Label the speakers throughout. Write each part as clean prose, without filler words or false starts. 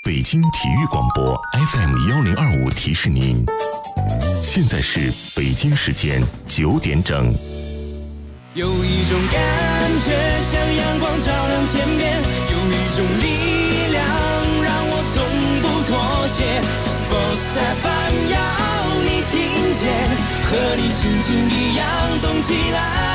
Speaker 1: 北京体育广播 FM1025提示您，现在是北京时间9点整。
Speaker 2: 有一种感觉像阳光照亮天边，有一种力量让我从不妥协。Sports FM 要你听见，和你心情一样动起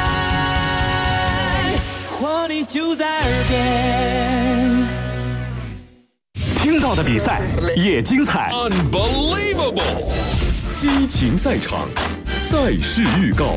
Speaker 2: 来，活力就在耳边。
Speaker 3: 听到的比赛也精彩
Speaker 4: Unbelievable
Speaker 3: 激情赛场，赛事预告。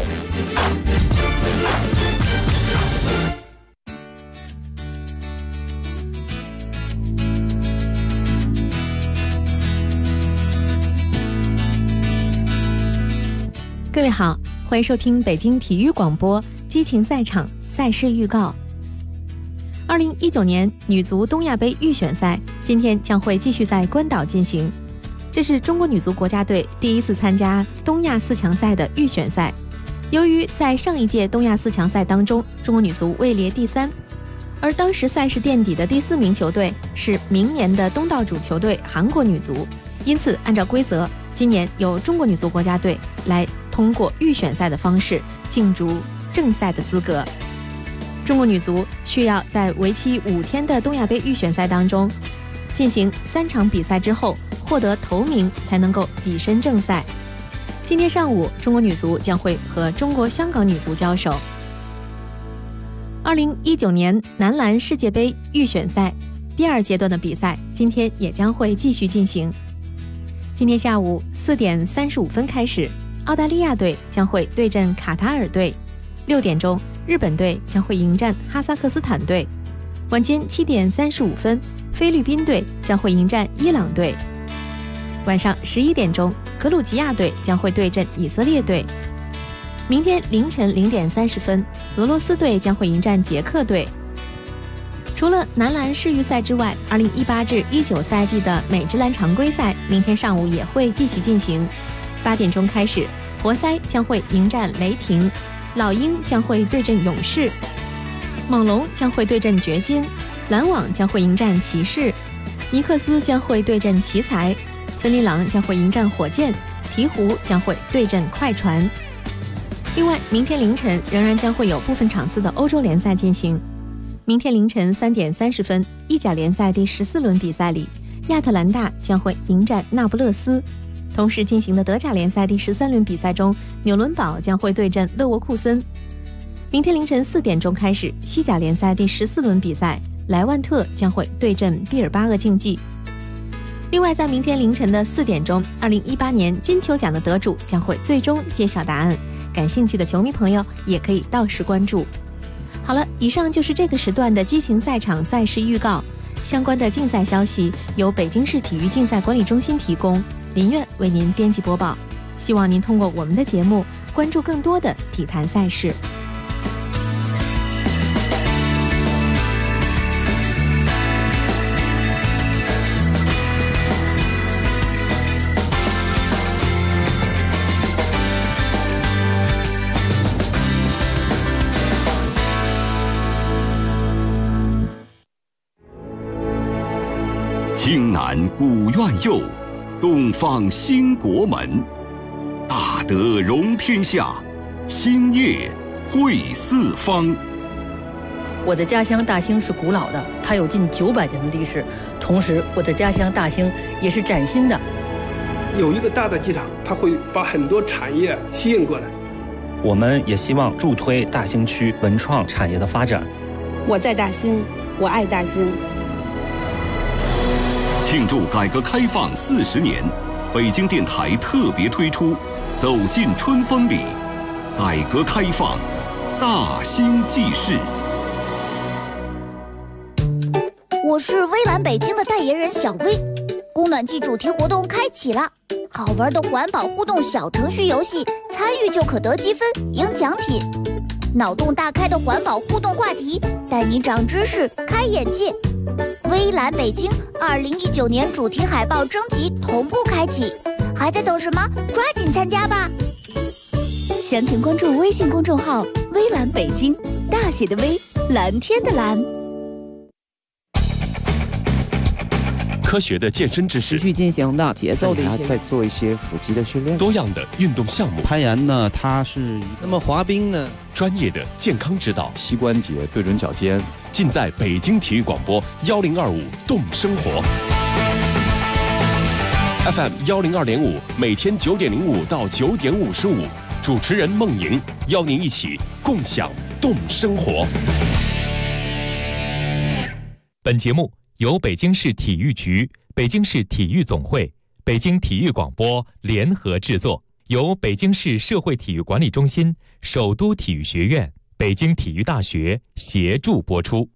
Speaker 5: 各位好，欢迎收听北京体育广播激情赛场赛事预告。2019年女足东亚杯预选赛今天将会继续在关岛进行，这是中国女足国家队第一次参加东亚4强赛的预选赛。由于在上一届东亚4强赛当中，中国女足位列第3，而当时赛事垫底的第4名球队是明年的东道主球队韩国女足，因此按照规则，今年由中国女足国家队来通过预选赛的方式竞逐正赛的资格。中国女足需要在为期5天的东亚杯预选赛当中进行3场比赛之后，获得头名才能够跻身正赛。今天上午，中国女足将会和中国香港女足交手。2019年男篮世界杯预选赛第2阶段的比赛今天也将会继续进行。今天下午4点35分开始，澳大利亚队将会对阵卡塔尔队，6点钟日本队将会迎战哈萨克斯坦队，晚间7点35分菲律宾队将会迎战伊朗队，晚上11点钟格鲁吉亚队将会对阵以色列队，明天凌晨0点30分俄罗斯队将会迎战捷克队。除了男篮世预赛之外，2018至19赛季的美职篮常规赛明天上午也会继续进行。8点钟开始，活塞将会迎战雷霆，老鹰将会对阵勇士，猛龙将会对阵掘金，篮网将会迎战骑士，尼克斯将会对阵奇才，森林狼将会迎战火箭，鹈鹕将会对阵快船。另外，明天凌晨仍然将会有部分场次的欧洲联赛进行。明天凌晨3点30分，意甲联赛第14轮比赛里，亚特兰大将会迎战那不勒斯。同时进行的德甲联赛第13轮比赛中，纽伦堡将会对阵勒沃库森。明天凌晨4点钟开始，西甲联赛第14轮比赛，莱万特将会对阵毕尔巴鄂竞技。另外，在明天凌晨的4点钟，2018年金球奖的得主将会最终揭晓答案，感兴趣的球迷朋友也可以到时关注。好了，以上就是这个时段的激情赛场赛事预告，相关的竞赛消息由北京市体育竞赛管理中心提供，林苑为您编辑播报。希望您通过我们的节目关注更多的体坛赛事。
Speaker 3: 京南古院右，东方兴国门，大德容天下，兴业惠四方。
Speaker 6: 我的家乡大兴是古老的，它有近900年的历史。同时，我的家乡大兴也是崭新的。
Speaker 7: 有一个大的机场，它会把很多产业吸引过来。
Speaker 8: 我们也希望助推大兴区文创产业的发展。
Speaker 9: 我在大兴，我爱大兴。
Speaker 3: 庆祝改革开放40年，北京电台特别推出《走进春风里》，改革开放大兴纪事。
Speaker 10: 我是微蓝北京的代言人小薇，供暖季主题活动开启了，好玩的环保互动小程序游戏，参与就可得积分赢奖品。脑洞大开的环保互动话题，带你长知识开眼界。微蓝北京2019年主题海报征集同步开启，还在等什么？抓紧参加吧！
Speaker 11: 详情关注微信公众号“微蓝北京”，大写的微，蓝天的蓝。
Speaker 1: 科学的健身知识，
Speaker 12: 持续进行的节奏的一些，
Speaker 13: 再做一些腹肌的训练，
Speaker 1: 多样的运动项目。
Speaker 14: 攀岩呢，它是
Speaker 15: 那么滑冰呢，
Speaker 1: 专业的健康指导，
Speaker 13: 膝关节对准脚尖，
Speaker 1: 尽在北京体育广播1025动生活。FM 102.5，每天9点05到9点55，主持人孟莹邀您一起共享动生活。
Speaker 16: 本节目由北京市体育局、北京市体育总会、北京体育广播联合制作，由北京市社会体育管理中心、首都体育学院、北京体育大学协助播出。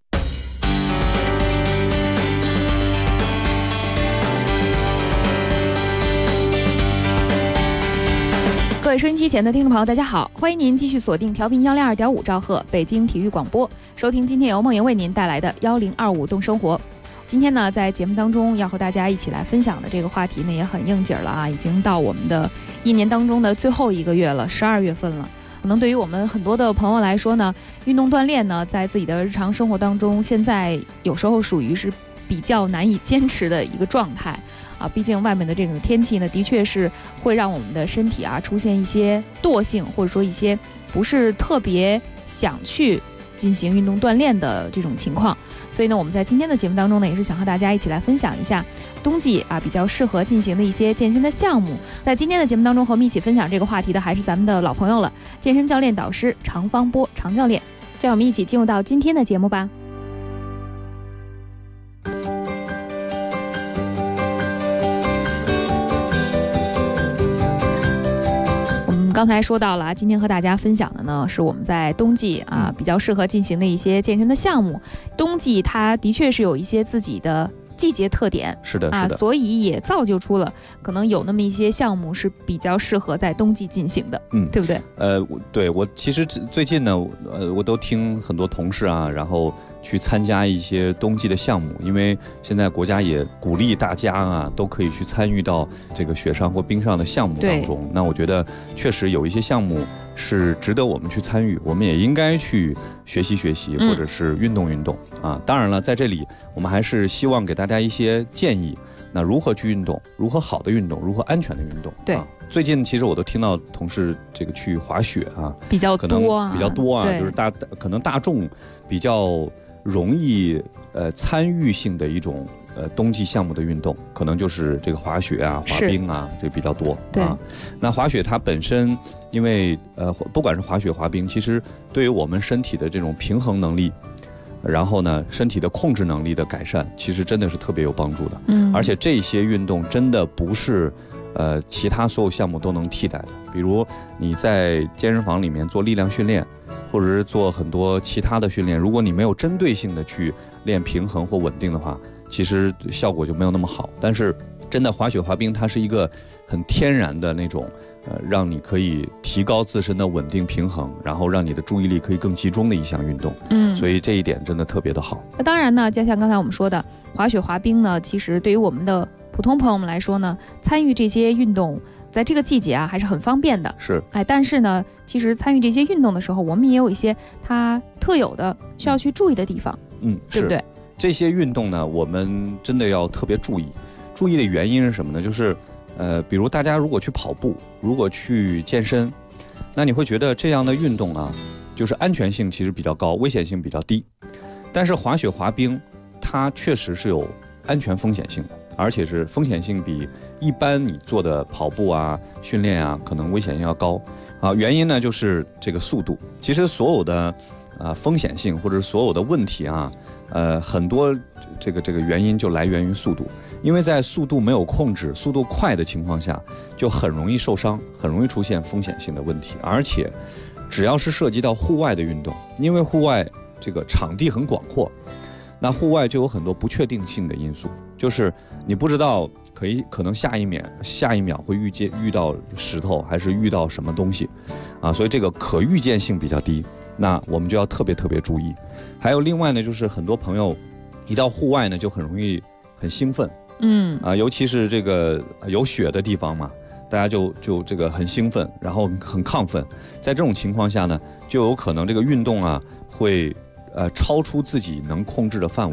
Speaker 17: 各位收音机前的听众朋友，大家好，欢迎您继续锁定调频102.5兆赫北京体育广播，收听今天由孟莹为您带来的1025动生活。今天呢，在节目当中要和大家一起来分享的这个话题呢，也很应景了啊，已经到我们的一年当中的最后一个月了，12月份了。可能对于我们很多的朋友来说呢，运动锻炼呢，在自己的日常生活当中，现在有时候属于是比较难以坚持的一个状态啊，毕竟外面的这种天气呢，的确是会让我们的身体啊出现一些惰性，或者说一些不是特别想去进行运动锻炼的这种情况。所以呢，我们在今天的节目当中呢，也是想和大家一起来分享一下冬季啊比较适合进行的一些健身的项目。在今天的节目当中，和我们一起分享这个话题的还是咱们的老朋友了，健身教练导师常方波常教练。就让我们一起进入到今天的节目吧。刚才说到了，今天和大家分享的呢，是我们在冬季啊比较适合进行的一些健身的项目。冬季它的确是有一些自己的季节特点，
Speaker 13: 是的，
Speaker 17: 所以也造就出了可能有那么一些项目是比较适合在冬季进行的，对不对？
Speaker 13: 对，我其实最近呢，我都听很多同事啊，然后去参加一些冬季的项目，因为现在国家也鼓励大家啊，都可以去参与到这个雪上或冰上的项目当中。那我觉得确实有一些项目是值得我们去参与，我们也应该去学习学习，或者是运动运动啊。当然了，在这里我们还是希望给大家一些建议。那如何去运动？如何好的运动？如何安全的运动？
Speaker 17: 对，
Speaker 13: 最近其实我都听到同事这个去滑雪啊，
Speaker 17: 比较多啊，
Speaker 13: 就是可能大众比较容易参与性的一种冬季项目的运动，可能就是这个滑雪啊、滑冰啊，这比较多。
Speaker 17: 对啊，
Speaker 13: 那滑雪它本身，因为不管是滑雪、滑冰，其实对于我们身体的这种平衡能力，然后呢，身体的控制能力的改善，其实真的是特别有帮助的。而且这些运动真的不是其他所有项目都能替代的。比如你在健身房里面做力量训练，或者是做很多其他的训练，如果你没有针对性的去练平衡或稳定的话，其实效果就没有那么好。但是真的滑雪滑冰，它是一个很天然的那种让你可以提高自身的稳定平衡，然后让你的注意力可以更集中的一项运动。所以这一点真的特别的好。
Speaker 17: 那当然呢，就像刚才我们说的，滑雪滑冰呢，其实对于我们的普通朋友们来说呢，参与这些运动在这个季节啊还是很方便的。
Speaker 13: 是，
Speaker 17: 但是呢，其实参与这些运动的时候，我们也有一些它特有的需要去注意的地方，对不对？
Speaker 13: 这些运动呢，我们真的要特别注意。注意的原因是什么呢？就是比如大家如果去跑步，如果去健身，那你会觉得这样的运动啊，就是安全性其实比较高，危险性比较低。但是滑雪滑冰，它确实是有安全风险性的，而且是风险性比一般你做的跑步啊、训练啊，可能危险性要高啊。原因呢，就是这个速度。其实所有的风险性或者所有的问题啊，很多这个原因就来源于速度。因为在速度没有控制、速度快的情况下，就很容易受伤，很容易出现风险性的问题。而且，只要是涉及到户外的运动，因为户外这个场地很广阔，那户外就有很多不确定性的因素，就是你不知道可能下一秒会遇到石头，还是遇到什么东西，啊，所以这个可预见性比较低。那我们就要特别注意。还有另外呢，就是很多朋友一到户外呢，就很容易很兴奋。尤其是这个有雪的地方嘛，大家就这个很兴奋，然后很亢奋。在这种情况下呢，就有可能这个运动啊会超出自己能控制的范围，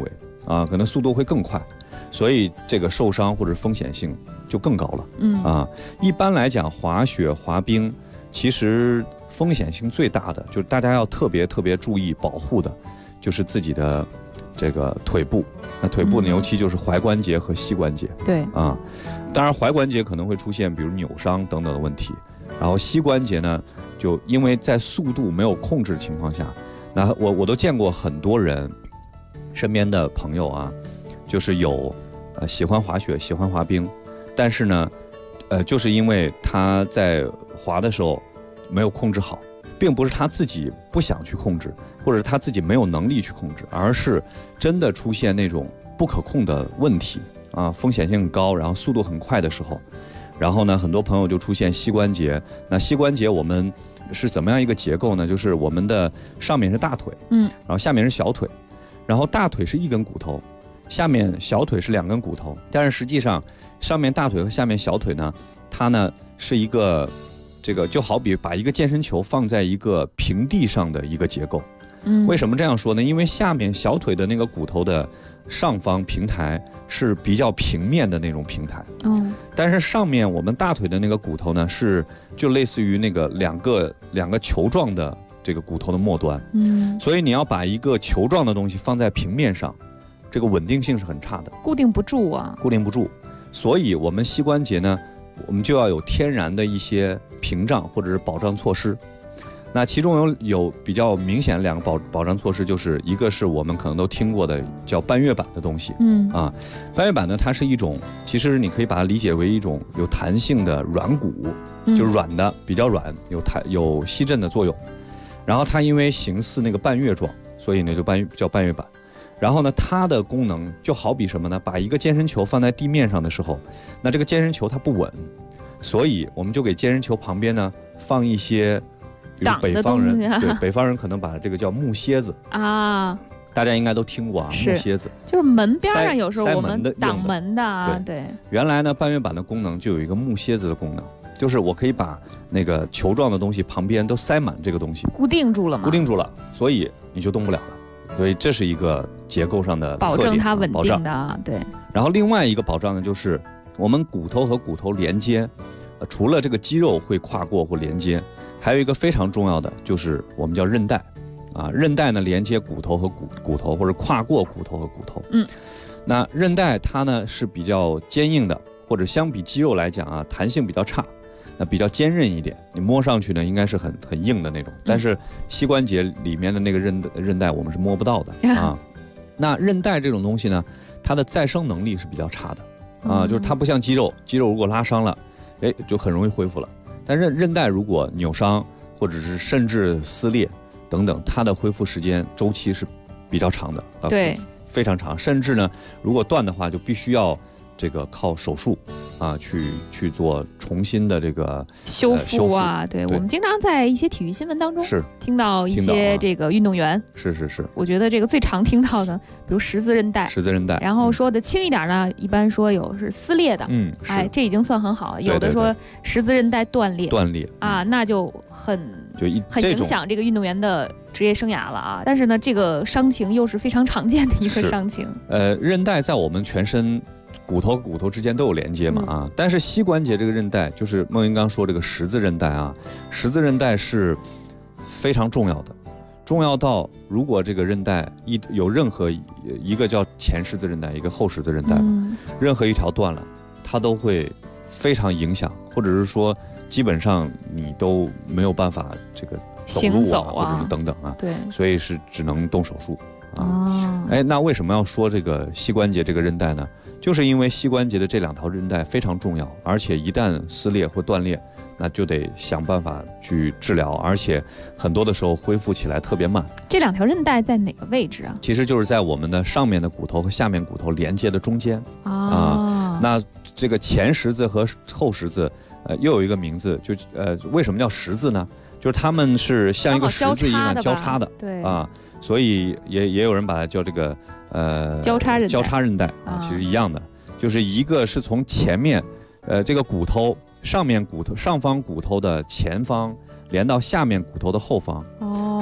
Speaker 13: 啊，可能速度会更快，所以这个受伤或者风险性就更高了。一般来讲，滑雪、滑冰其实风险性最大的，就是大家要特别注意保护的，就是自己的这个腿部。那腿部呢，尤其就是踝关节和膝关节。
Speaker 17: 对
Speaker 13: 啊，当然踝关节可能会出现比如扭伤等等的问题，然后膝关节呢，就因为在速度没有控制的情况下，那我都见过很多人身边的朋友啊，就是有喜欢滑雪、喜欢滑冰，但是呢，就是因为他在滑的时候没有控制好，并不是他自己不想去控制，或者他自己没有能力去控制，而是真的出现那种不可控的问题啊，风险性高，然后速度很快的时候，然后呢，很多朋友就出现膝关节。那膝关节我们是怎么样一个结构呢？就是我们的上面是大腿，然后下面是小腿，然后大腿是一根骨头，下面小腿是2根骨头，但是实际上上面大腿和下面小腿呢，它呢是一个这个就好比把一个健身球放在一个平地上的一个结构。为什么这样说呢？因为下面小腿的那个骨头的上方平台是比较平面的那种平台，但是上面我们大腿的那个骨头呢，是就类似于那个两个球状的这个骨头的末端，所以你要把一个球状的东西放在平面上，这个稳定性是很差的，
Speaker 17: 固定不住啊，
Speaker 13: 固定不住。所以我们膝关节呢，我们就要有天然的一些屏障或者是保障措施。那其中有比较明显的2个保障措施，就是一个是我们可能都听过的叫半月板的东西，半月板呢，它是一种，其实你可以把它理解为一种有弹性的软骨，就是软的，比较软，有吸震的作用。然后它因为形似那个半月状，所以呢就叫半月板。然后呢，它的功能就好比什么呢？把一个健身球放在地面上的时候，那这个健身球它不稳，所以我们就给健身球旁边呢放一些。比如北方人，对北方人可能把这个叫木楔子啊，大家应该都听过啊，木楔子
Speaker 17: 就是门边上有时候我们挡门的啊，对。
Speaker 13: 原来呢，半月板的功能就有一个木楔子的功能，就是我可以把那个球状的东西旁边都塞满这个东西，
Speaker 17: 固定住了嘛，
Speaker 13: 固定住了，所以你就动不了了。所以这是一个结构上的
Speaker 17: 保证它稳定的啊，对。
Speaker 13: 然后另外一个保障呢，就是我们骨头和骨头连接，除了这个肌肉会跨过或连接。还有一个非常重要的就是我们叫韧带，啊，韧带呢连接骨头和骨头，或者跨过骨头和骨头。那韧带它呢是比较坚硬的，或者相比肌肉来讲啊，弹性比较差，那比较坚韧一点。你摸上去呢应该是很硬的那种，但是膝关节里面的那个韧带我们是摸不到的啊。那韧带这种东西呢，它的再生能力是比较差的啊，就是它不像肌肉如果拉伤了，就很容易恢复了。但韧带如果扭伤，或者是甚至撕裂等等，它的恢复时间周期是比较长的，
Speaker 17: 对，
Speaker 13: 非常长。甚至呢，如果断的话，就必须要这个靠手术啊去做重新的这个
Speaker 17: 修复啊。对，我们经常在一些体育新闻当中
Speaker 13: 是
Speaker 17: 听到一些这个运动员，
Speaker 13: 是。
Speaker 17: 我觉得这个最常听到的，比如十字韧带，然后说的轻一点呢，一般说有是撕裂的，这已经算很好了。有的说十字韧带断裂啊，那就很影响这个运动员的职业生涯了啊。但是呢，这个伤情又是非常常见的一个伤情。
Speaker 13: 韧带在我们全身骨头之间都有连接嘛啊，但是膝关节这个韧带，就是孟云刚说这个十字韧带啊，十字韧带是非常重要的，重要到如果这个韧带有任何一个叫前十字韧带，一个后十字韧带，任何一条断了，它都会非常影响，或者是说基本上你都没有办法这个走路啊，或者是等等啊，
Speaker 17: 对，
Speaker 13: 所以是只能动手术啊。那为什么要说这个膝关节这个韧带呢？就是因为膝关节的这2条韧带非常重要，而且一旦撕裂或断裂，那就得想办法去治疗，而且很多的时候恢复起来特别慢。
Speaker 17: 这2条韧带在哪个位置啊？
Speaker 13: 其实就是在我们的上面的骨头和下面骨头连接的中间啊。那这个前十字和后十字，又有一个名字，就为什么叫十字呢？就是它们是像一个十字一样交叉的，
Speaker 17: 对
Speaker 13: 啊，所以也有人把它叫这个交叉韧带啊，其实一样的，就是一个是从前面这个骨头上方骨头的前方连到下面骨头的后方，还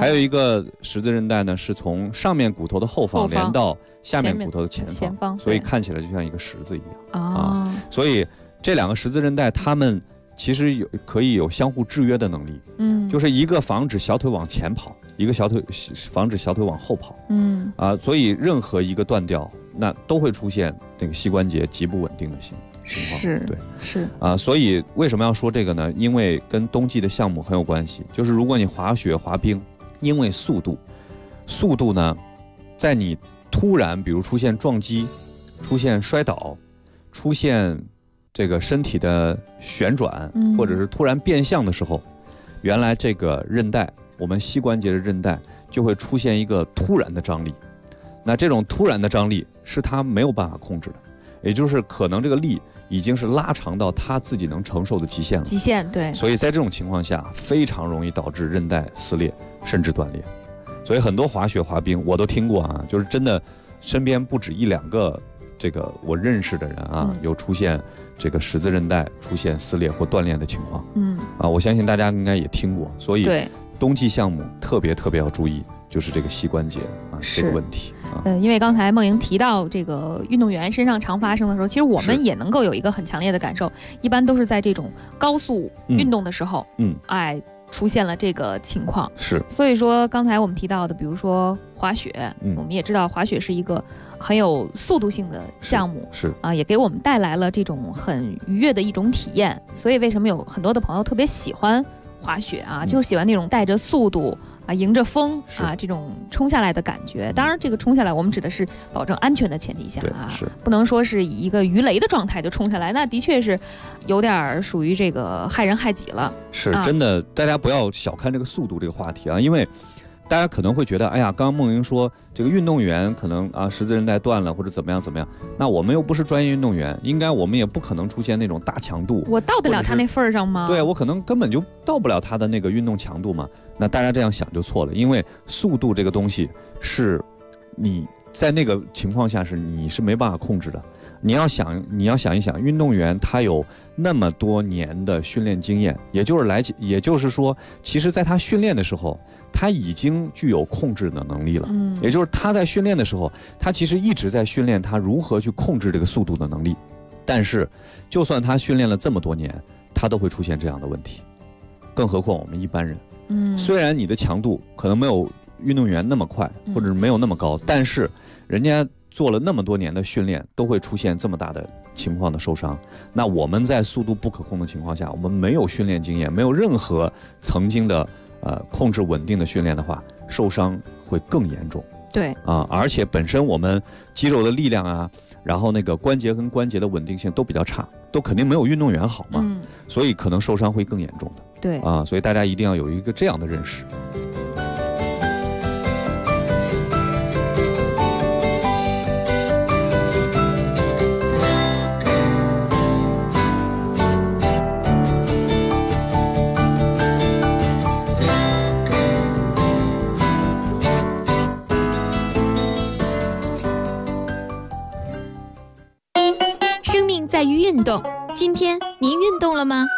Speaker 13: 还有一个十字韧带呢，是从上面骨头的后方连到下面骨头的前方，所以看起来就像一个十字一样所以这两个十字韧带，它们其实可以有相互制约的能力，就是一个防止小腿往前跑，一个防止小腿往后跑，所以任何一个断掉，那都会出现那个膝关节极不稳定的情况，
Speaker 17: 是
Speaker 13: 所以为什么要说这个呢？因为跟冬季的项目很有关系，就是如果你滑雪滑冰，因为速度呢，在你突然比如出现撞击、出现摔倒、出现这个身体的旋转，或者是突然变向的时候，原来这个韧带，我们膝关节的韧带就会出现一个突然的张力。那这种突然的张力是它没有办法控制的，也就是可能这个力已经是拉长到它自己能承受的极限了。
Speaker 17: 极限，对。
Speaker 13: 所以在这种情况下，非常容易导致韧带撕裂甚至断裂。所以很多滑雪滑冰我都听过啊，就是真的身边不止一两个这个我认识的人啊，有出现这个十字韧带出现撕裂或断裂的情况。我相信大家应该也听过。所以冬季项目特别要注意，就是这个膝关节这个问题。
Speaker 17: 因为刚才梦莹提到这个运动员身上常发生的时候，其实我们也能够有一个很强烈的感受，一般都是在这种高速运动的时候，出现了这个情况。
Speaker 13: 是，
Speaker 17: 所以说刚才我们提到的，比如说滑雪，我们也知道滑雪是一个很有速度性的项目，
Speaker 13: 是
Speaker 17: 也给我们带来了这种很愉悦的一种体验。所以为什么有很多的朋友特别喜欢滑雪就是喜欢那种带着速度迎着风这种冲下来的感觉。当然这个冲下来我们指的是保证安全的前提下不能说是以一个鱼雷的状态就冲下来，那的确是有点属于这个害人害己了。
Speaker 13: 是真的，大家不要小看这个速度这个话题因为大家可能会觉得，哎呀，刚刚梦莹说这个运动员可能十字韧带断了或者怎么样，那我们又不是专业运动员，应该我们也不可能出现那种大强度。
Speaker 17: 我到得了他那份上吗？
Speaker 13: 对，我可能根本就到不了他的那个运动强度嘛。那大家这样想就错了，因为速度这个东西是你在那个情况下你是没办法控制的。你要想一想，运动员他有那么多年的训练经验，也就是说，其实在他训练的时候，他已经具有控制的能力了。也就是他在训练的时候，他其实一直在训练他如何去控制这个速度的能力。但是，就算他训练了这么多年，他都会出现这样的问题。更何况我们一般人，虽然你的强度可能没有运动员那么快，或者是没有那么高，但是人家做了那么多年的训练，都会出现这么大的情况的受伤。那我们在速度不可控的情况下，我们没有训练经验，没有任何曾经的控制稳定的训练的话，受伤会更严重。
Speaker 17: 对
Speaker 13: 而且本身我们肌肉的力量然后那个关节跟关节的稳定性都比较差，都肯定没有运动员好嘛。所以可能受伤会更严重的。
Speaker 17: 对
Speaker 13: 所以大家一定要有一个这样的认识。
Speaker 14: 生命在于运动，今天您运动了吗？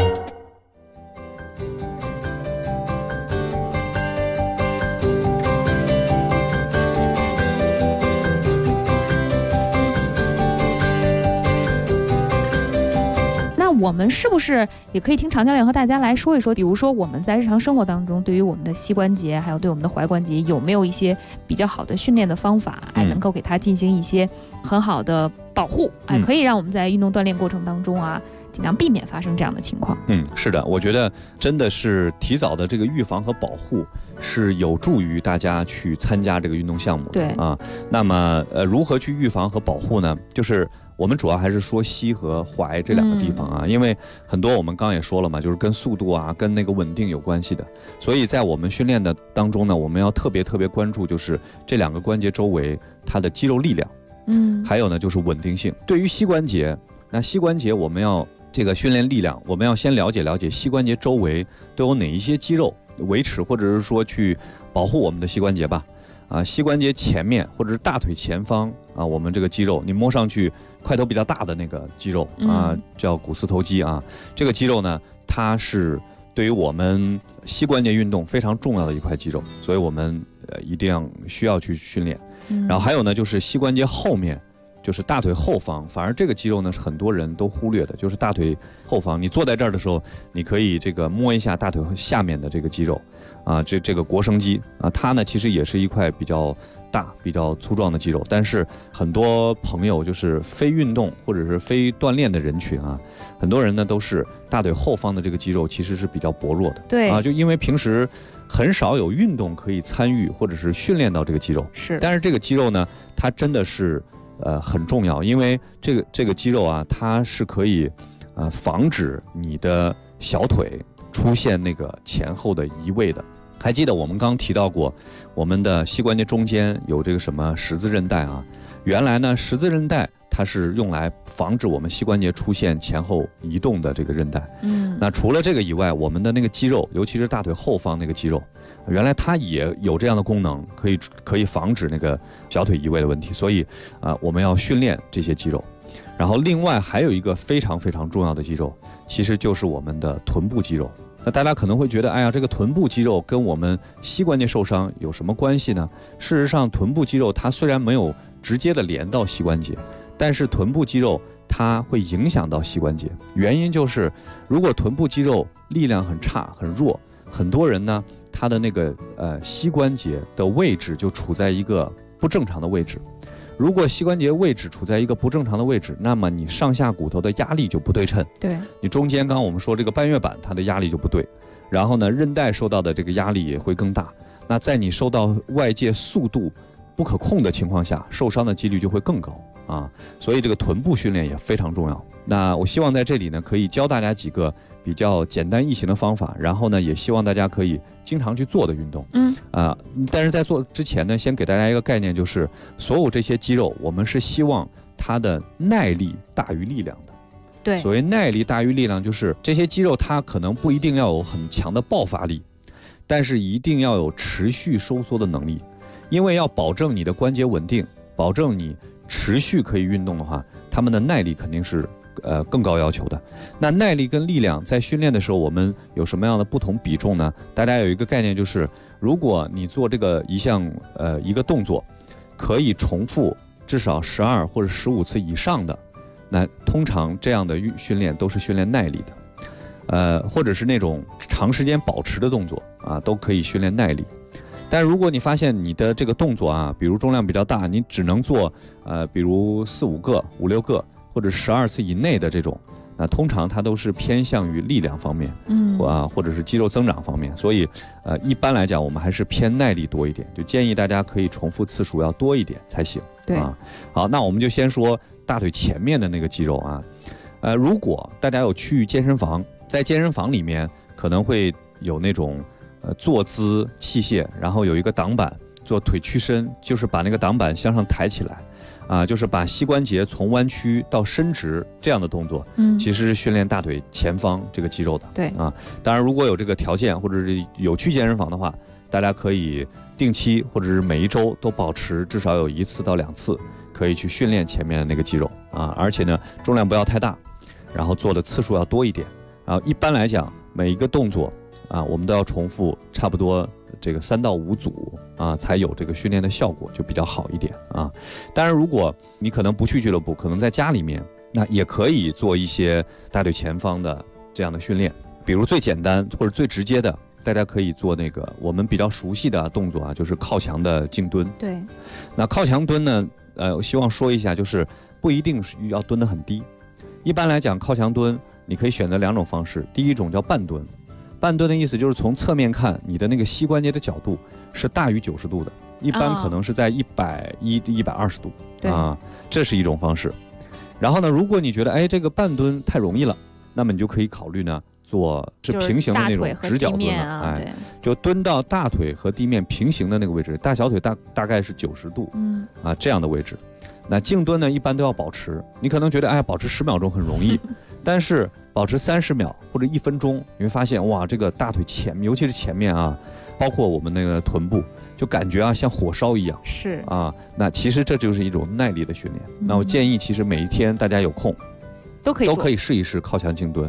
Speaker 17: 我们是不是也可以听常教练和大家来说一说，比如说我们在日常生活当中，对于我们的膝关节还有对我们的踝关节，有没有一些比较好的训练的方法，能够给它进行一些很好的保护，可以让我们在运动锻炼过程当中尽量避免发生这样的情况。
Speaker 13: 是的，我觉得真的是提早的这个预防和保护是有助于大家去参加这个运动项目的。
Speaker 17: 对
Speaker 13: 那么如何去预防和保护呢？就是我们主要还是说膝和踝这两个地方因为很多我们刚刚也说了嘛，就是跟速度跟那个稳定有关系的。所以在我们训练的当中呢，我们要特别关注就是这两个关节周围它的肌肉力量，还有呢就是稳定性。对于膝关节，那膝关节我们要这个训练力量，我们要先了解膝关节周围都有哪一些肌肉维持或者是说去保护我们的膝关节吧。膝关节前面或者是大腿前方我们这个肌肉，你摸上去块头比较大的那个肌肉叫股四头肌这个肌肉呢，它是对于我们膝关节运动非常重要的一块肌肉，所以我们一定需要去训练。然后还有呢，就是膝关节后面，就是大腿后方，反而这个肌肉呢是很多人都忽略的，就是大腿后方。你坐在这儿的时候，你可以这个摸一下大腿下面的这个肌肉，啊，这个腘绳肌啊，它呢其实也是一块比较大、比较粗壮的肌肉，但是很多朋友就是非运动或者是非锻炼的人群啊，很多人呢都是大腿后方的这个肌肉其实是比较薄弱的，
Speaker 17: 对
Speaker 13: 啊，就因为平时很少有运动可以参与或者是训练到这个肌肉，
Speaker 17: 是，
Speaker 13: 但是这个肌肉呢，它真的是很重要，因为这个肌肉啊，它是可以防止你的小腿出现那个前后的移位的。还记得我们刚提到过，我们的膝关节中间有这个什么十字韧带啊？原来呢，十字韧带它是用来防止我们膝关节出现前后移动的这个韧带。那除了这个以外，我们的那个肌肉，尤其是大腿后方那个肌肉，原来它也有这样的功能，可以防止那个小腿移位的问题。所以我们要训练这些肌肉。然后另外还有一个非常非常重要的肌肉，其实就是我们的臀部肌肉。那大家可能会觉得，哎呀，这个臀部肌肉跟我们膝关节受伤有什么关系呢？事实上，臀部肌肉它虽然没有直接的连到膝关节，但是臀部肌肉它会影响到膝关节。原因就是，如果臀部肌肉力量很差、很弱，很多人呢，他的那个膝关节的位置就处在一个不正常的位置。如果膝关节位置处在一个不正常的位置，那么你上下骨头的压力就不对称。
Speaker 17: 对，
Speaker 13: 你中间刚刚我们说这个半月板它的压力就不对，然后呢，韧带受到的这个压力也会更大。那在你受到外界速度不可控的情况下，受伤的几率就会更高啊。所以这个臀部训练也非常重要。那我希望在这里呢，可以教大家几个比较简单易行的方法，然后呢，也希望大家可以经常去做的运动。但是在做之前呢，先给大家一个概念，就是所有这些肌肉，我们是希望它的耐力大于力量的。
Speaker 17: 对，
Speaker 13: 所谓耐力大于力量，就是这些肌肉它可能不一定要有很强的爆发力，但是一定要有持续收缩的能力，因为要保证你的关节稳定，保证你持续可以运动的话，它们的耐力肯定是更高要求的。那耐力跟力量在训练的时候，我们有什么样的不同比重呢？大家有一个概念，就是如果你做这个一个动作，可以重复至少12或者15次以上的，那通常这样的训练都是训练耐力的，或者是那种长时间保持的动作啊，都可以训练耐力。但如果你发现你的这个动作啊，比如重量比较大，你只能做比如4、5个、5、6个。或者12次以内的这种，那通常它都是偏向于力量方面，或者是肌肉增长方面，所以一般来讲我们还是偏耐力多一点，就建议大家可以重复次数要多一点才行。
Speaker 17: 对
Speaker 13: 啊，好，那我们就先说大腿前面的那个肌肉啊，如果大家有去健身房，在健身房里面可能会有那种坐姿器械，然后有一个挡板做腿屈伸，就是把那个挡板向上抬起来。就是把膝关节从弯曲到伸直这样的动作，其实是训练大腿前方这个肌肉的。
Speaker 17: 对啊，
Speaker 13: 当然如果有这个条件或者是有去健身房的话，大家可以定期或者是每一周都保持至少有1次到2次，可以去训练前面的那个肌肉啊，而且呢重量不要太大，然后做的次数要多一点。然后一般来讲，每一个动作啊，我们都要重复差不多这个3到5组啊，才有这个训练的效果，就比较好一点啊。当然，如果你可能不去俱乐部，可能在家里面，那也可以做一些大腿前方的这样的训练。比如最简单或者最直接的，大家可以做那个我们比较熟悉的动作啊，就是靠墙的静蹲。
Speaker 17: 对，
Speaker 13: 那靠墙蹲呢，我希望说一下，就是不一定是要蹲得很低。一般来讲，靠墙蹲你可以选择2种方式，第一种叫半蹲。半蹲的意思就是从侧面看，你的那个膝关节的角度是大于90度的，一般可能是在110、120度啊，这是一种方式。然后呢，如果你觉得这个半蹲太容易了，那么你就可以考虑呢做是平行的那种直角蹲了，就蹲到大腿和地面平行的那个位置，大小腿大概是90度，这样的位置。那静蹲呢，一般都要保持。你可能觉得保持10秒钟很容易，但是保持30秒或者1分钟，你会发现哇，这个大腿前面，尤其是前面啊，包括我们那个臀部，就感觉像火烧一样。
Speaker 17: 是
Speaker 13: 啊，那其实这就是一种耐力的训练。那我建议，其实每一天大家有空，都可以试一试靠墙静蹲。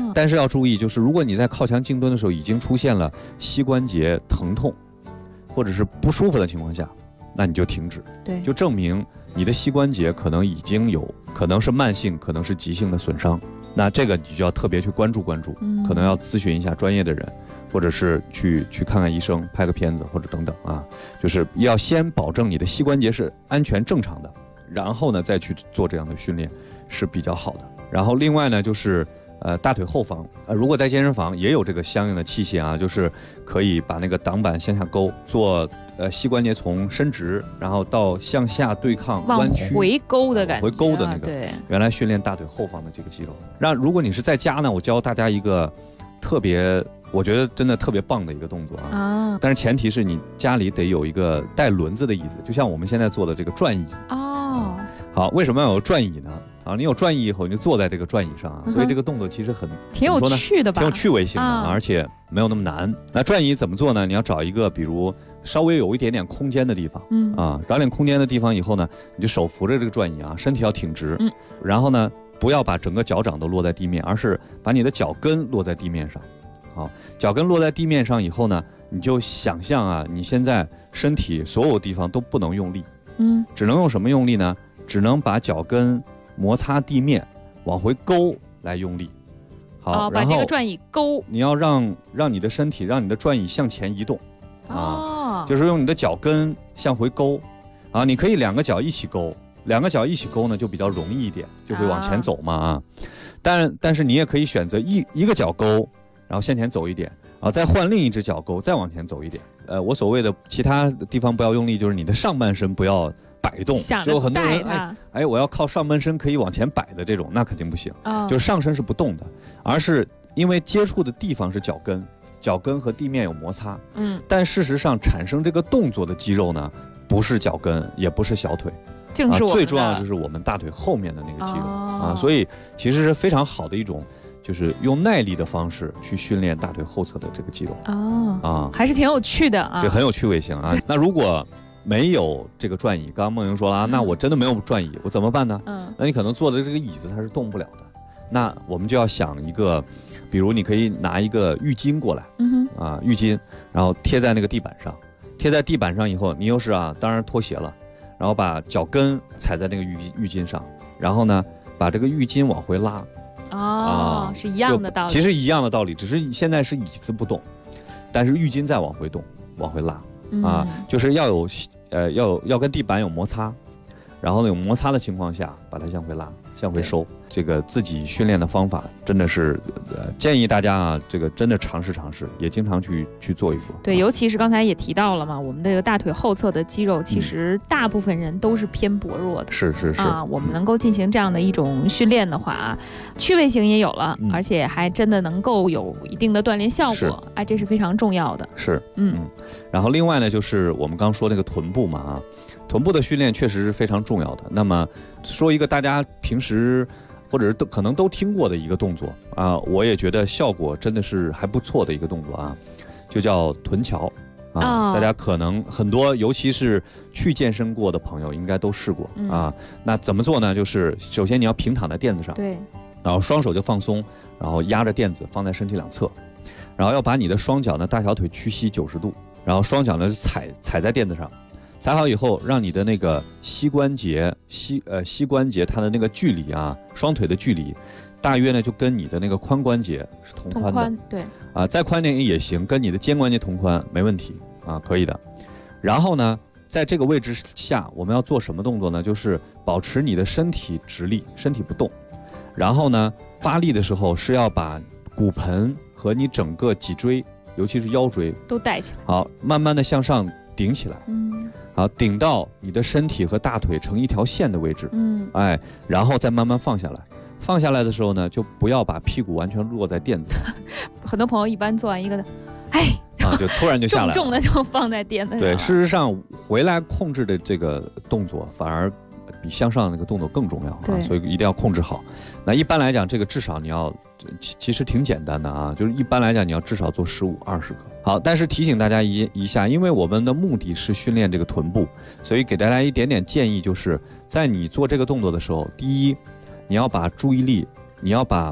Speaker 13: 但是要注意，就是如果你在靠墙静蹲的时候已经出现了膝关节疼痛或者是不舒服的情况下，那你就停止，
Speaker 17: 对，
Speaker 13: 就证明你的膝关节可能已经有可能是慢性，可能是急性的损伤。那这个你就要特别去关注，可能要咨询一下专业的人，或者是去看看医生，拍个片子或者等等啊，就是要先保证你的膝关节是安全正常的，然后呢再去做这样的训练是比较好的。然后另外呢就是大腿后方，如果在健身房也有这个相应的器械啊，就是可以把那个挡板向下勾，做膝关节从伸直，然后到向下对抗弯曲，
Speaker 17: 往回勾的感觉，
Speaker 13: 回勾的那个，
Speaker 17: 对，
Speaker 13: 原来训练大腿后方的这个肌肉。如果你是在家呢，我教大家一个特别，我觉得真的特别棒的一个动作啊，但是前提是你家里得有一个带轮子的椅子，就像我们现在做的这个转椅。好，为什么要有转椅呢？你有转椅以后，你就坐在这个转椅上啊，所以这个动作其实
Speaker 17: 挺有趣的吧，
Speaker 13: 挺有趣味性的，而且没有那么难。那转椅怎么做呢？你要找一个比如稍微有一点点空间的地方，找点空间的地方以后呢，你就手扶着这个转椅啊，身体要挺直，然后呢，不要把整个脚掌都落在地面，而是把你的脚跟落在地面上。好，脚跟落在地面上以后呢，你就想象啊，你现在身体所有地方都不能用力，只能用什么用力呢？只能把脚跟摩擦地面，往回勾来用力。好，
Speaker 17: 把这个转椅勾，
Speaker 13: 你要让你的身体，让你的转椅向前移动，就是用你的脚跟向回勾，你可以两个脚一起勾，两个脚一起勾呢就比较容易一点，就会往前走嘛但是你也可以选择一个脚勾，然后向前走一点，再换另一只脚勾，再往前走一点。我所谓的其他地方不要用力，就是你的上半身不要摆动，就有很多人我要靠上半身可以往前摆的这种，那肯定不行，就是上身是不动的，而是因为接触的地方是脚跟和地面有摩擦，但事实上产生这个动作的肌肉呢，不是脚跟，也不是小腿，最重要的就是我们大腿后面的那个肌肉所以其实是非常好的一种，就是用耐力的方式去训练大腿后侧的这个肌肉
Speaker 17: 还是挺有趣的啊，
Speaker 13: 这很有趣味性啊。那如果没有这个转椅，刚刚梦莹说了那我真的没有转椅，我怎么办呢？那你可能坐的这个椅子它是动不了的，那我们就要想一个，比如你可以拿一个浴巾过来，浴巾，然后贴在那个地板上，贴在地板上以后，你又是当然脱鞋了，然后把脚跟踩在那个浴巾上，然后呢，把这个浴巾往回拉，
Speaker 17: 是一样的道理，
Speaker 13: 其实一样的道理，只是现在是椅子不动，但是浴巾在往回动，往回拉。就是要跟地板有摩擦，然后呢有摩擦的情况下把它向回拉，向回收。这个自己训练的方法真的是建议大家这个真的尝试尝试，也经常去做一做。
Speaker 17: 对，尤其是刚才也提到了嘛，我们这个大腿后侧的肌肉其实大部分人都是偏薄弱的，
Speaker 13: 是
Speaker 17: 我们能够进行这样的一种训练的话趣味性也有了，而且还真的能够有一定的锻炼效果，这是非常重要的。
Speaker 13: 是，然后另外呢就是我们刚说那个臀部嘛臀部的训练确实是非常重要的。那么说一个大家平时或者是可能都听过的一个动作我也觉得效果真的是还不错的一个动作就叫臀桥大家可能很多，尤其是去健身过的朋友应该都试过那怎么做呢？就是首先你要平躺在垫子上，
Speaker 17: 对，
Speaker 13: 然后双手就放松，然后压着垫子放在身体两侧，然后要把你的双脚呢大小腿屈膝90度，然后双脚呢踩在垫子上，踩好以后，让你的那个膝关节它的那个距离双腿的距离，大约呢就跟你的那个髋关节是同宽的，
Speaker 17: 对，
Speaker 13: 再宽点也行，跟你的肩关节同宽没问题可以的。然后呢，在这个位置下，我们要做什么动作呢？就是保持你的身体直立，身体不动。然后呢，发力的时候是要把骨盆和你整个脊椎，尤其是腰椎
Speaker 17: 都带起来，
Speaker 13: 好，慢慢的向上顶起来，好，顶到你的身体和大腿成一条线的位置，然后再慢慢放下来。放下来的时候呢，就不要把屁股完全落在垫子上。
Speaker 17: 很多朋友一般做完一个的，
Speaker 13: 就突然就下来了，
Speaker 17: 重重的就放在垫子上。
Speaker 13: 对，事实上回来控制的这个动作反而比向上的那个动作更重要所以一定要控制好。那一般来讲，这个至少你要，其实挺简单的就是一般来讲你要至少做15-20个。好，但是提醒大家一下，因为我们的目的是训练这个臀部，所以给大家一点点建议，就是在你做这个动作的时候，第一，你要把注意力，你要把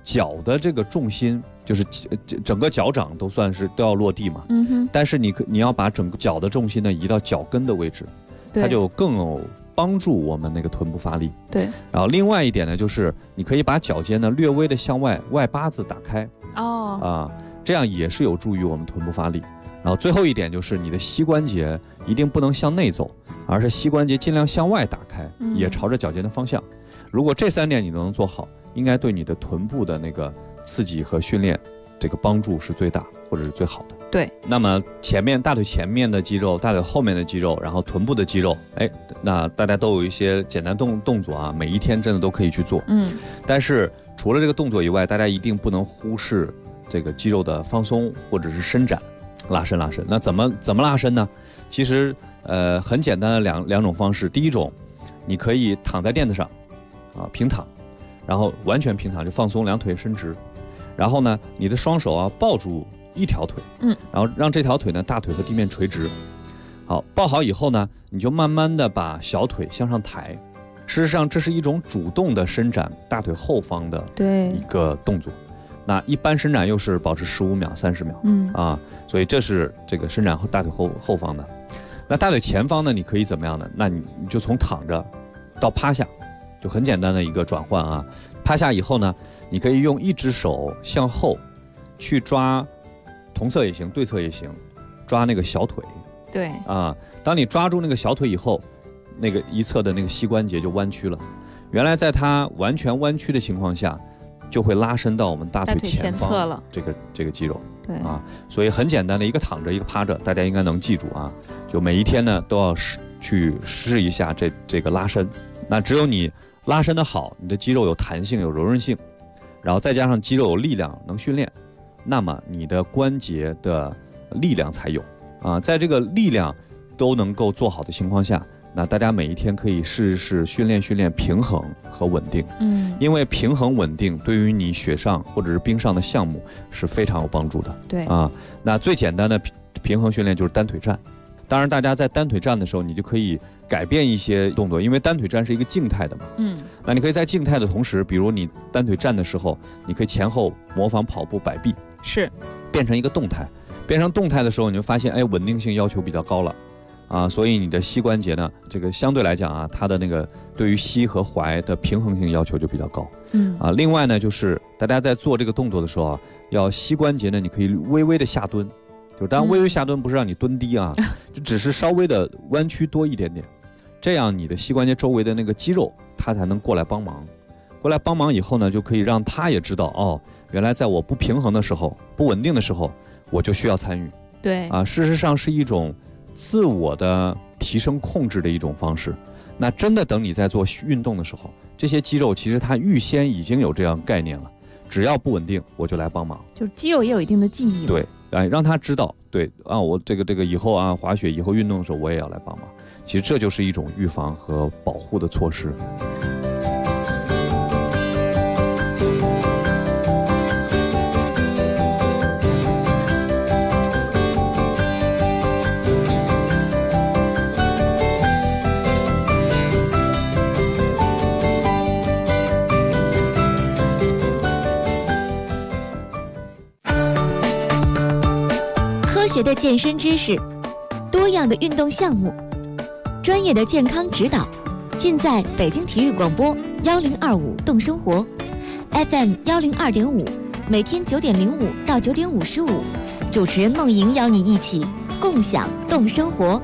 Speaker 13: 脚的这个重心，就是整个脚掌都要落地嘛。但是你要把整个脚的重心呢移到脚跟的位置，它就更有帮助我们那个臀部发力。
Speaker 17: 对。
Speaker 13: 然后另外一点呢，就是你可以把脚尖呢略微的向外八字打开。这样也是有助于我们臀部发力。然后最后一点就是你的膝关节一定不能向内走，而是膝关节尽量向外打开，也朝着脚尖的方向。如果这3点你都能做好，应该对你的臀部的那个刺激和训练这个帮助是最大或者是最好的。
Speaker 17: 对。
Speaker 13: 那么大腿前面的肌肉、大腿后面的肌肉，然后臀部的肌肉，那大家都有一些简单动作啊，每一天真的都可以去做。但是除了这个动作以外，大家一定不能忽视这个肌肉的放松或者是伸展。拉伸。那怎么拉伸呢？其实很简单的两种方式。第一种，你可以躺在垫子上平躺，然后完全平躺，就放松2腿伸直，然后呢你的双手抱住一条腿，然后让这条腿呢大腿和地面垂直。好，抱好以后呢，你就慢慢的把小腿向上抬。事实上这是一种主动的伸展大腿后方的一个动作。那一般伸展又是保持15秒、30秒，所以这是这个伸展大腿后方的。那大腿前方呢，你可以怎么样呢？那你就从躺着到趴下，就很简单的一个转换啊。趴下以后呢，你可以用一只手向后去抓，同侧也行，对侧也行，抓那个小腿。
Speaker 17: 对。
Speaker 13: 当你抓住那个小腿以后，那个一侧的那个膝关节就弯曲了。原来在它完全弯曲的情况下，就会拉伸到我们大腿前方了这个肌肉。
Speaker 17: 对
Speaker 13: 所以很简单的一个躺着一个趴着，大家应该能记住啊。就每一天呢都要去试一下这个拉伸。那只有你拉伸的好，你的肌肉有弹性有柔韧性，然后再加上肌肉有力量能训练，那么你的关节的力量才有在这个力量都能够做好的情况下，那大家每一天可以试试训练平衡和稳定。因为平衡稳定对于你雪上或者是冰上的项目是非常有帮助的。
Speaker 17: 对
Speaker 13: 那最简单的平衡训练就是单腿站。当然大家在单腿站的时候，你就可以改变一些动作，因为单腿站是一个静态的嘛。那你可以在静态的同时，比如你单腿站的时候，你可以前后模仿跑步摆臂，
Speaker 17: 是
Speaker 13: 变成一个动态。变成动态的时候，你就发现稳定性要求比较高了。所以你的膝关节呢，这个相对来讲它的那个对于膝和踝的平衡性要求就比较高。另外呢，就是大家在做这个动作的时候要膝关节呢，你可以微微的下蹲，就当然微微下蹲不是让你蹲低就只是稍微的弯曲多一点点，这样你的膝关节周围的那个肌肉它才能过来帮忙。过来帮忙以后呢，就可以让它也知道原来在我不平衡的时候、不稳定的时候，我就需要参与。
Speaker 17: 对
Speaker 13: 事实上是一种自我的提升控制的一种方式。那真的等你在做运动的时候，这些肌肉其实它预先已经有这样概念了，只要不稳定我就来帮忙。
Speaker 17: 就是肌肉也有一定的记忆。
Speaker 13: 对，让他知道，对我这个以后滑雪以后运动的时候我也要来帮忙。其实这就是一种预防和保护的措施。
Speaker 14: 科学的健身知识，多样的运动项目，专业的健康指导，尽在北京体育广播1025动生活 FM 102.5，每天9点05到9点55，主持人梦莹邀你一起共享动生活。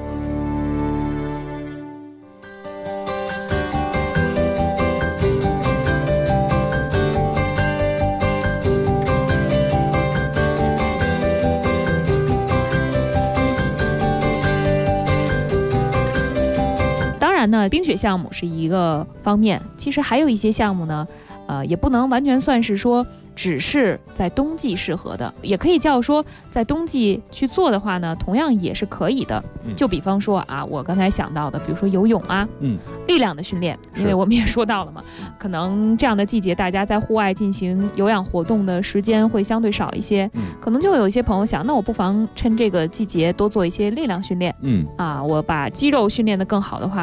Speaker 17: 冰雪项目是一个方面，其实还有一些项目呢，也不能完全算是说只是在冬季适合的，也可以叫说在冬季去做的话呢，同样也是可以的。就比方说我刚才想到的，比如说游泳力量的训练，因为我们也说到了嘛，可能这样的季节大家在户外进行有氧活动的时间会相对少一些，可能就有一些朋友想，那我不妨趁这个季节多做一些力量训练，我把肌肉训练得更好的话，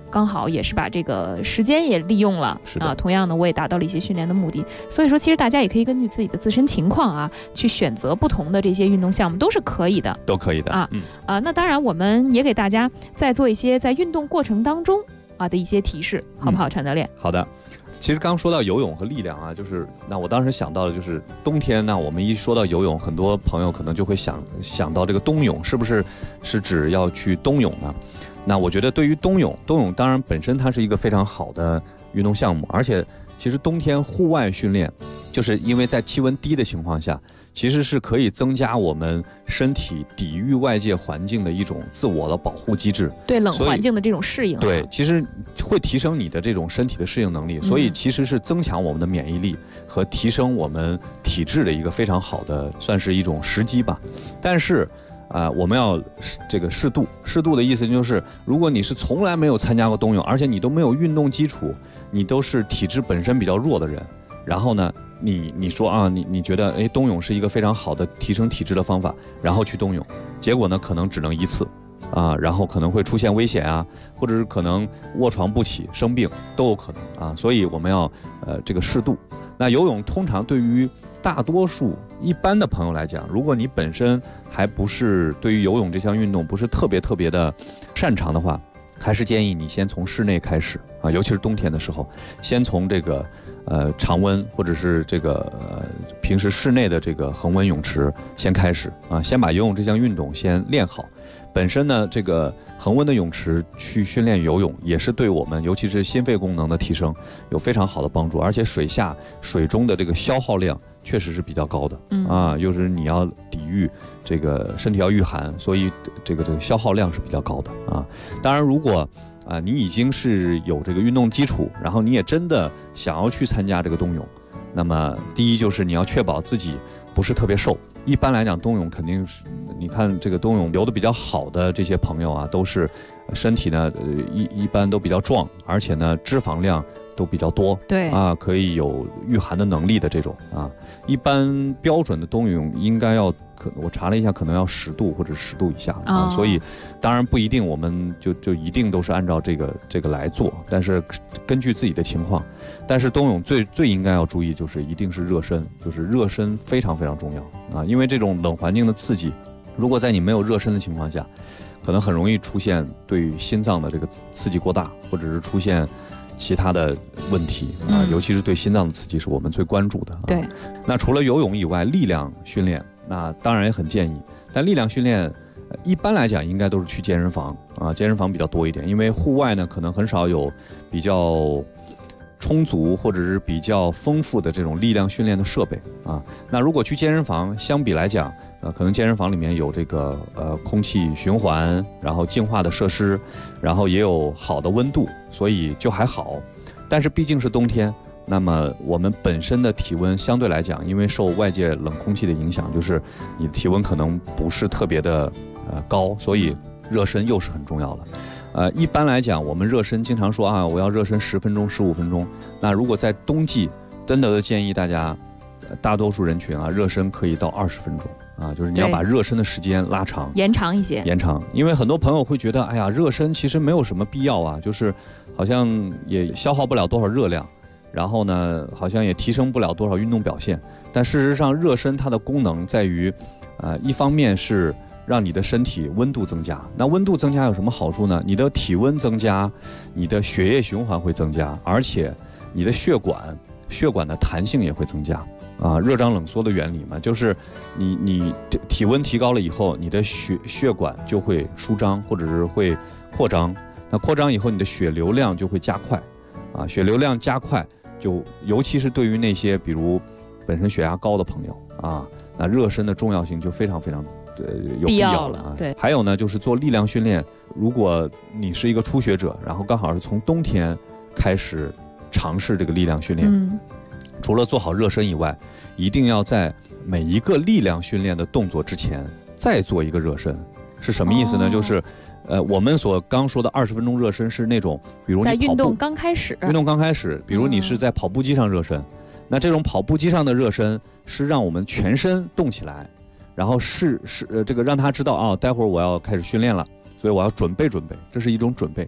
Speaker 17: 刚好也是把这个时间也利用了啊，同样呢，我也达到了一些训练的目的。所以说，其实大家也可以根据自己的自身情况啊，去选择不同的这些运动项目，都是可以的，
Speaker 13: 都可以的啊。
Speaker 17: 那当然，我们也给大家再做一些在运动过程当中的一些提示，好不好，陈教练？
Speaker 13: 好的。其实刚说到游泳和力量啊，就是那我当时想到的就是冬天呢，我们一说到游泳，很多朋友可能就会想到这个冬泳，是不是指要去冬泳呢？那我觉得对于冬泳当然本身它是一个非常好的运动项目，而且其实冬天户外训练，就是因为在气温低的情况下，其实是可以增加我们身体抵御外界环境的一种自我的保护机制，
Speaker 17: 对冷环境的这种适应。
Speaker 13: 对，其实会提升你的这种身体的适应能力，所以其实是增强我们的免疫力和提升我们体质的一个非常好的，算是一种时机吧。但是我们要这个适度的意思就是，如果你是从来没有参加过冬泳，而且你都没有运动基础，你都是体质本身比较弱的人，然后呢，你说啊，你觉得冬泳是一个非常好的提升体质的方法，然后去冬泳，结果呢可能只能一次啊，然后可能会出现危险啊，或者是可能卧床不起、生病都有可能啊，所以我们要这个适度。那游泳通常对于大多数一般的朋友来讲，如果你本身还不是对于游泳这项运动不是特别的擅长的话，还是建议你先从室内开始啊，尤其是冬天的时候，先从这个常温或者是这个平时室内的这个恒温泳池先开始啊，先把游泳这项运动先练好。本身呢，这个恒温的泳池去训练游泳，也是对我们尤其是心肺功能的提升有非常好的帮助，而且水中的这个消耗量确实是比较高的啊，又是你要抵御这个身体要御寒，所以这个消耗量是比较高的啊。当然，如果你已经是有这个运动基础，然后你也真的想要去参加这个冬泳，那么第一就是你要确保自己不是特别瘦。一般来讲，冬泳肯定是，你看这个冬泳游得比较好的这些朋友啊，都是身体呢一般都比较壮，而且呢脂肪量都比较多，
Speaker 17: 对
Speaker 13: 啊，可以有御寒的能力的这种啊。一般标准的冬泳应该要，我查了一下，可能要10度或者10度以下啊，所以当然不一定我们就一定都是按照这个来做，但是根据自己的情况。但是冬泳最应该要注意就是一定是热身，就是热身非常非常重要啊，因为这种冷环境的刺激，如果在你没有热身的情况下，可能很容易出现对心脏的这个刺激过大，或者是出现其他的问题啊，尤其是对心脏的刺激是我们最关注的。
Speaker 17: 对，
Speaker 13: 那除了游泳以外，力量训练那当然也很建议，但力量训练一般来讲应该都是去健身房啊，健身房比较多一点，因为户外呢可能很少有比较充足或者是比较丰富的这种力量训练的设备啊。那如果去健身房，相比来讲，可能健身房里面有这个空气循环，然后净化的设施，然后也有好的温度，所以就还好。但是毕竟是冬天，那么我们本身的体温相对来讲，因为受外界冷空气的影响，就是你的体温可能不是特别的高，所以热身又是很重要的。一般来讲，我们热身经常说啊，我要热身10分钟、15分钟。那如果在冬季，真的建议大家，大多数人群啊，热身可以到20分钟啊，就是你要把热身的时间拉长，
Speaker 17: 延长一些，
Speaker 13: 延长。因为很多朋友会觉得，哎呀，热身其实没有什么必要啊，就是好像也消耗不了多少热量，然后呢，好像也提升不了多少运动表现。但事实上，热身它的功能在于，一方面是让你的身体温度增加，那温度增加有什么好处呢？你的体温增加，你的血液循环会增加，而且你的血管的弹性也会增加啊。热胀冷缩的原理嘛，就是你体温提高了以后，你的血管就会舒张或者是会扩张，那扩张以后，你的血流量就会加快啊。血流量加快，就尤其是对于那些比如本身血压高的朋友啊，那热身的重要性就非常非常有必要了啊。
Speaker 17: 对，
Speaker 13: 还有呢，就是做力量训练。如果你是一个初学者，然后刚好是从冬天开始尝试这个力量训练，除了做好热身以外，一定要在每一个力量训练的动作之前再做一个热身。是什么意思呢？就是我们所刚说的20分钟热身是那种，比如你
Speaker 17: 在运动刚开始，
Speaker 13: 比如你是在跑步机上热身，那这种跑步机上的热身是让我们全身动起来。然后这个让他知道啊，待会儿我要开始训练了，所以我要准备，这是一种准备。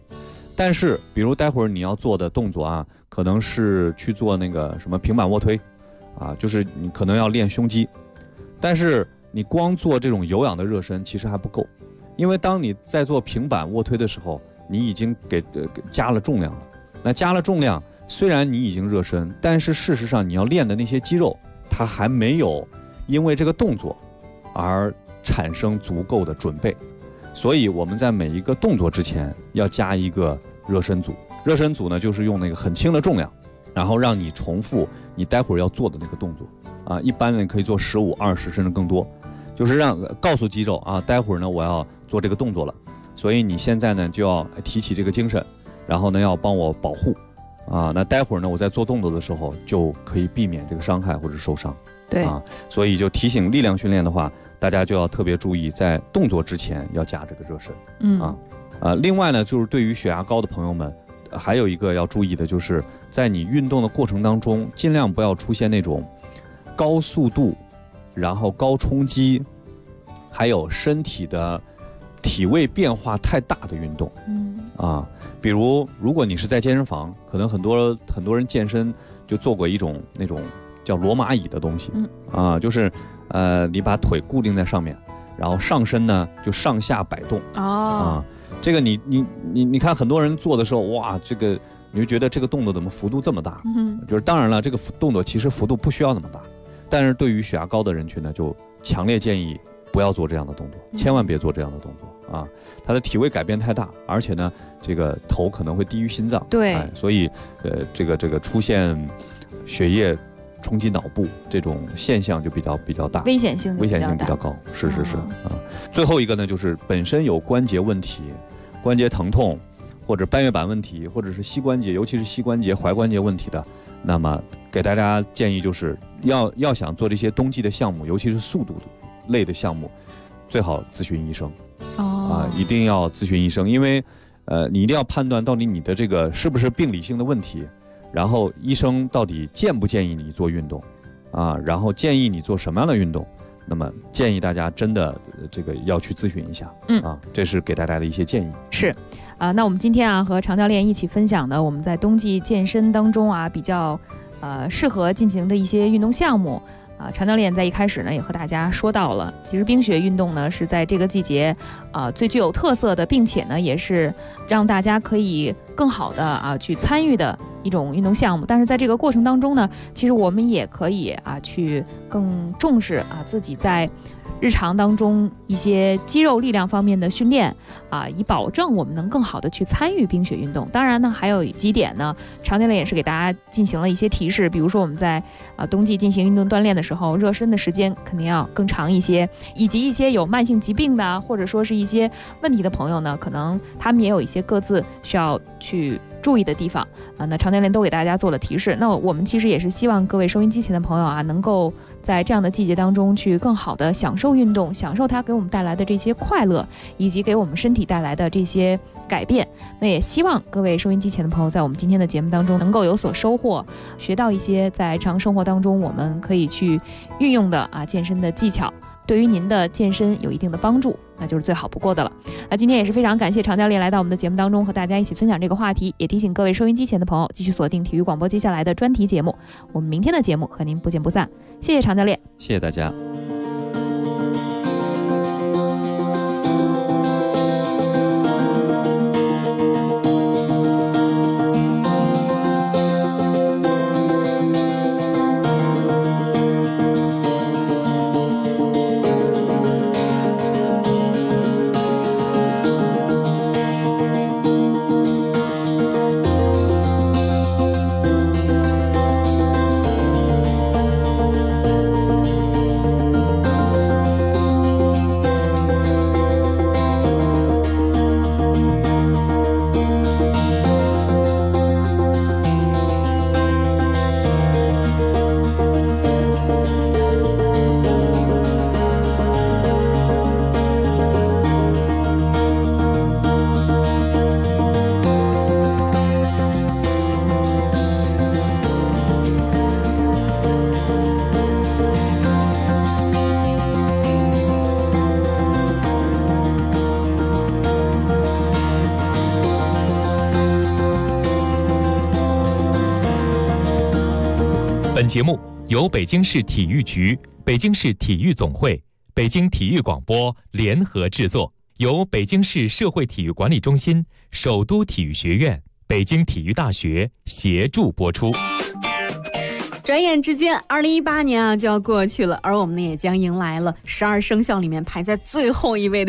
Speaker 13: 但是比如待会儿你要做的动作啊，可能是去做那个什么平板卧推啊，就是你可能要练胸肌，但是你光做这种有氧的热身其实还不够，因为当你在做平板卧推的时候，你已经给加了重量了。那加了重量，虽然你已经热身，但是事实上你要练的那些肌肉，它还没有因为这个动作而产生足够的准备。所以我们在每一个动作之前要加一个热身组。热身组呢，就是用那个很轻的重量，然后让你重复你待会儿要做的那个动作啊。一般呢可以做15、20甚至更多，就是告诉肌肉啊，待会儿呢我要做这个动作了，所以你现在呢就要提起这个精神，然后呢要帮我保护啊。那待会儿呢我在做动作的时候就可以避免这个伤害或者受伤。
Speaker 17: 对
Speaker 13: 啊，所以就提醒力量训练的话，大家就要特别注意，在动作之前要加这个热身。另外呢，就是对于血压高的朋友们，还有一个要注意的，就是在你运动的过程当中，尽量不要出现那种高速度，然后高冲击，还有身体的体位变化太大的运动。比如如果你是在健身房，可能很多人健身就做过一种那种叫罗马椅的东西，就是你把腿固定在上面，然后上身呢就上下摆动。这个你看很多人做的时候，哇，这个你就觉得这个动作怎么幅度这么大？就是当然了，这个动作其实幅度不需要那么大，但是对于血压高的人群呢，就强烈建议不要做这样的动作，千万别做这样的动作啊！它的体位改变太大，而且呢，这个头可能会低于心脏，
Speaker 17: 对，
Speaker 13: 所以这个出现血液冲击脑部这种现象就比较大，
Speaker 17: 危险性比
Speaker 13: 较高。是啊。最后一个呢，就是本身有关节问题、关节疼痛或者半月板问题，或者是膝关节，尤其是膝关节、踝关节问题的，那么给大家建议就是要想做这些冬季的项目，尤其是速度类的项目，最好咨询医生。一定要咨询医生，因为你一定要判断到底你的这个是不是病理性的问题。然后医生到底建不建议你做运动然后建议你做什么样的运动，那么建议大家真的这个要去咨询一下。这是给大家的一些建议。
Speaker 17: 是那我们今天和常教练一起分享的我们在冬季健身当中比较适合进行的一些运动项目。常教练在一开始呢也和大家说到了，其实冰雪运动呢是在这个季节最具有特色的，并且呢也是让大家可以更好的去参与的一种运动项目。但是在这个过程当中呢，其实我们也可以去更重视自己在日常当中一些肌肉力量方面的训练以保证我们能更好的去参与冰雪运动。当然呢，还有几点呢，常教练也是给大家进行了一些提示，比如说我们在冬季进行运动锻炼的时候，热身的时间肯定要更长一些，以及一些有慢性疾病的或者说是一些问题的朋友呢，可能他们也有一些各自需要去注意的地方那常教练都给大家做了提示。那我们其实也是希望各位收音机前的朋友能够在这样的季节当中去更好的享受运动，享受它给我们带来的这些快乐，以及给我们身体带来的这些改变。那也希望各位收音机前的朋友在我们今天的节目当中能够有所收获，学到一些在日常生活当中我们可以去运用的健身的技巧，对于您的健身有一定的帮助，那就是最好不过的了。那今天也是非常感谢常教练来到我们的节目当中和大家一起分享这个话题，也提醒各位收音机前的朋友继续锁定体育广播接下来的专题节目，我们明天的节目和您不见不散。谢谢常教练，
Speaker 13: 谢谢大家。
Speaker 16: 本节目由北京市体育局、北京市体育总会、北京体育广播联合制作，由北京市社会体育管理中心、首都体育学院、北京体育大学协助播出。
Speaker 5: 转眼之间，2018年就要过去了，而我们呢也将迎来了12生肖里面排在最后一位的